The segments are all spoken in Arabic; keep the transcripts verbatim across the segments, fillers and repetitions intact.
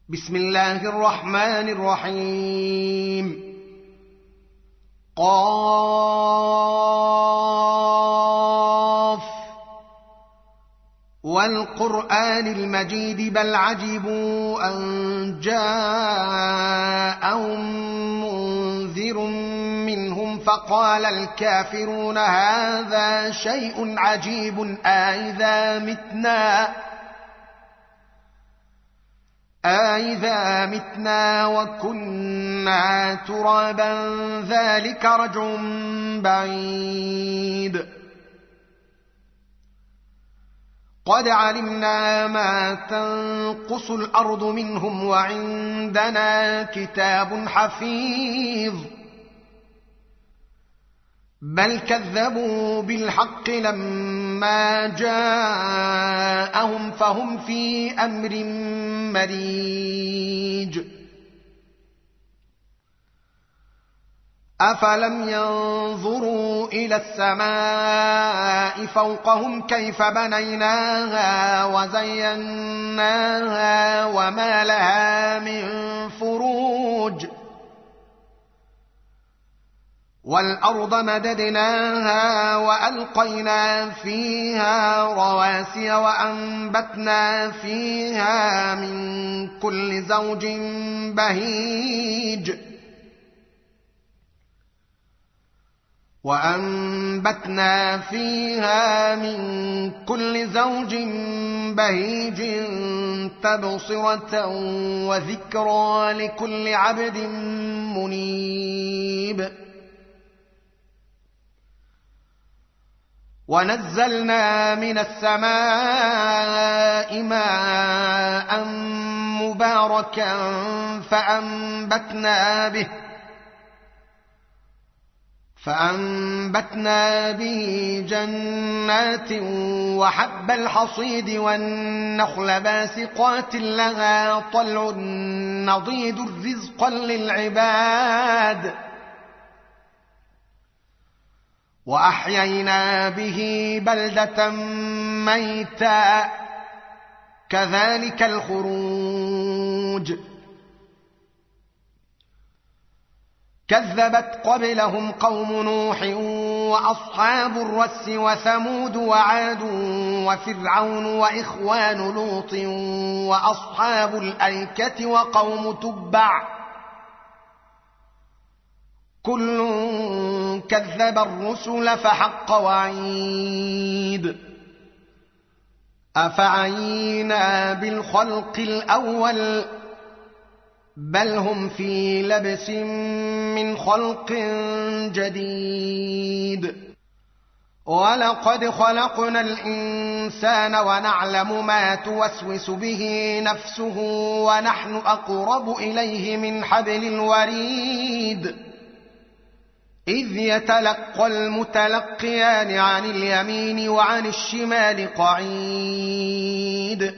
بسم الله الرحمن الرحيم. قاف والقرآن المجيد بل عجبوا أن جاءهم منذر منهم فقال الكافرون هذا شيء عجيب أإذا متنا أإذا متنا وكنا ترابا ذلك رجع بعيد. قد علمنا ما تنقص الأرض منهم وعندنا كتاب حفيظ بل كذبوا بالحق لما جاءهم فهم في أمر مريج. أفلم ينظروا إلى السماء فوقهم كيف بنيناها وزيناها وما لها من فروج والأرض مددناها وألقينا فيها رواسي وأنبتنا فيها من كل زوج بهيج وأنبتنا فيها من كل زوج بهيج تبصرة وذكرى لكل عبد منيب. ونزلنا من السماء ماء مباركا فأنبتنا به فأنبتنا به جنات وحب الحصيد والنخل باسقات لها طلع نضيد رزقا للعباد وأحيينا به بلدة ميتا كذلك الخروج. كذبت قبلهم قوم نوح وأصحاب الرس وثمود وعاد وفرعون وإخوان لوط وأصحاب الأيكة وقوم تبع كل كذب الرسل فحق وعيد. أفعينا بالخلق الأول بل هم في لبس من خلق جديد. ولقد خلقنا الإنسان ونعلم ما توسوس به نفسه ونحن أقرب إليه من حبل الوريد إذ يتلقى المتلقيان عن اليمين وعن الشمال قعيد.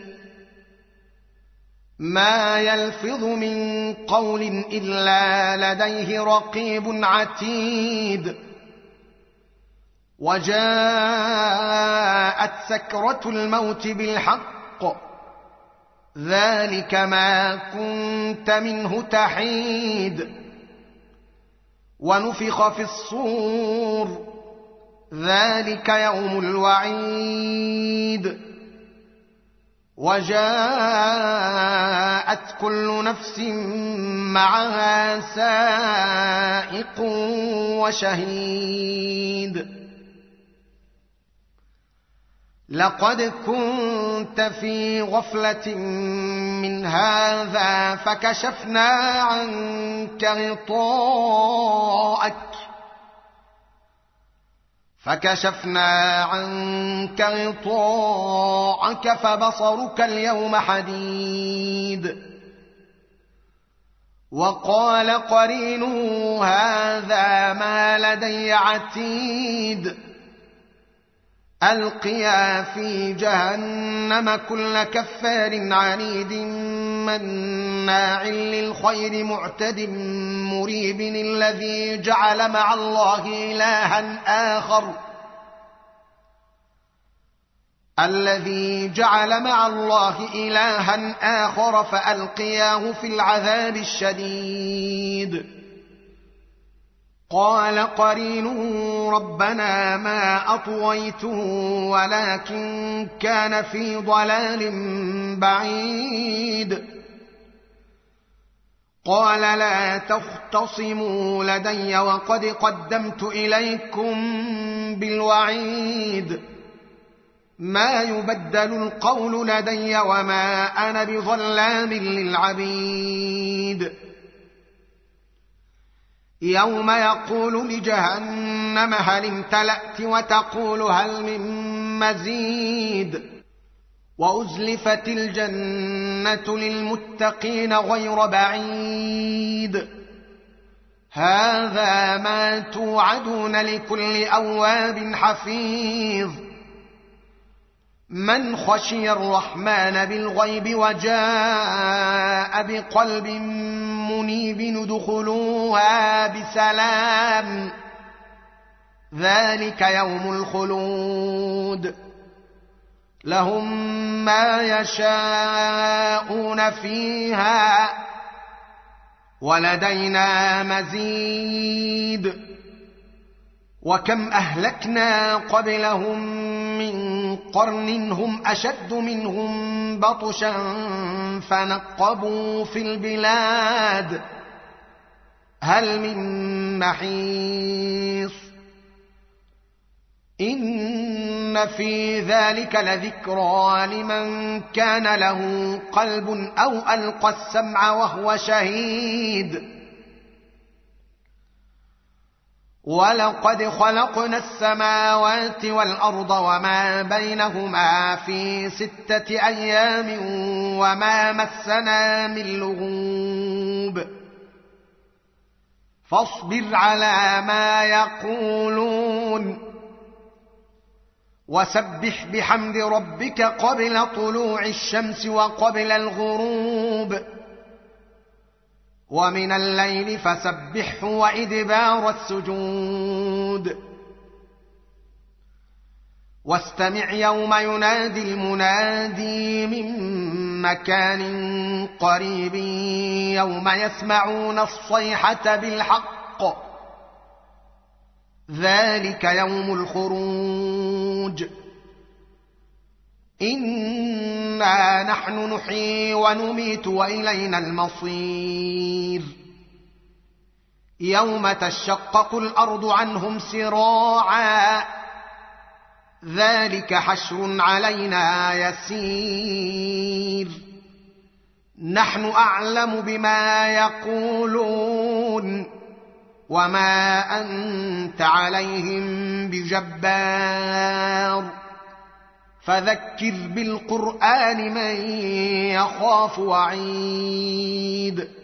ما يلفظ من قول إلا لديه رقيب عتيد. وجاءت سكرة الموت بالحق ذلك ما كنت منه تحيد. ونفخ في الصور ذلك يوم الوعيد. وجاءت كل نفس معها سائق وشهيد. لقد كنت في غفلة من هذا فكشفنا عنك غطاءك فكشفنا عنك غطاءك فبصرك اليوم حديد. وقال قرينه هذا ما لدي عتيد. ألقيا في جهنم كل كفار عنيد مناع للخير معتد مريب الذي جعل مع الله إلها آخر الذي جعل مع الله إلها آخر فألقياه في العذاب الشديد. قال قرينه ربنا ما أطويته ولكن كان في ضلال بعيد. قال لا تختصموا لدي وقد قدمت إليكم بالوعيد. ما يبدل القول لدي وما أنا بظلام للعبيد. يوم يقول لجهنم هل امتلأت وتقول هل من مزيد. وأزلفت الجنة للمتقين غير بعيد. هذا ما توعدون لكل أواب حفيظ. من خشي الرحمن بالغيب وجاء بقلب منيب ادخلوها بسلام. ذلك يوم الخلود. لهم ما يشاءون فيها ولدينا مزيد. وكم أهلكنا قبلهم من قرن هم أشد منهم بطشا فنقبوا في البلاد هل من محيص. إن في ذلك لذكرى لمن كان له قلب أو ألقى السمع وهو شهيد. ولقد خلقنا السماوات والأرض وما بينهما في ستة أيام وما مسنا من لغوب. فاصبر على ما يقولون وسبح بحمد ربك قبل طلوع الشمس وقبل الغروب ومن الليل فسبحه وإدبار السجود. واستمع يوم ينادي المنادي من مكان قريب يوم يسمعون الصيحة بالحق ذلك يوم الخروج. إنا نحن نحيي ونميت وإلينا المصير. يوم تشقق الأرض عنهم سراعا ذلك حشر علينا يسير. نحن أعلم بما يقولون وما أنت عليهم بجبار. فذكر بالقرآن من يخاف وعيد.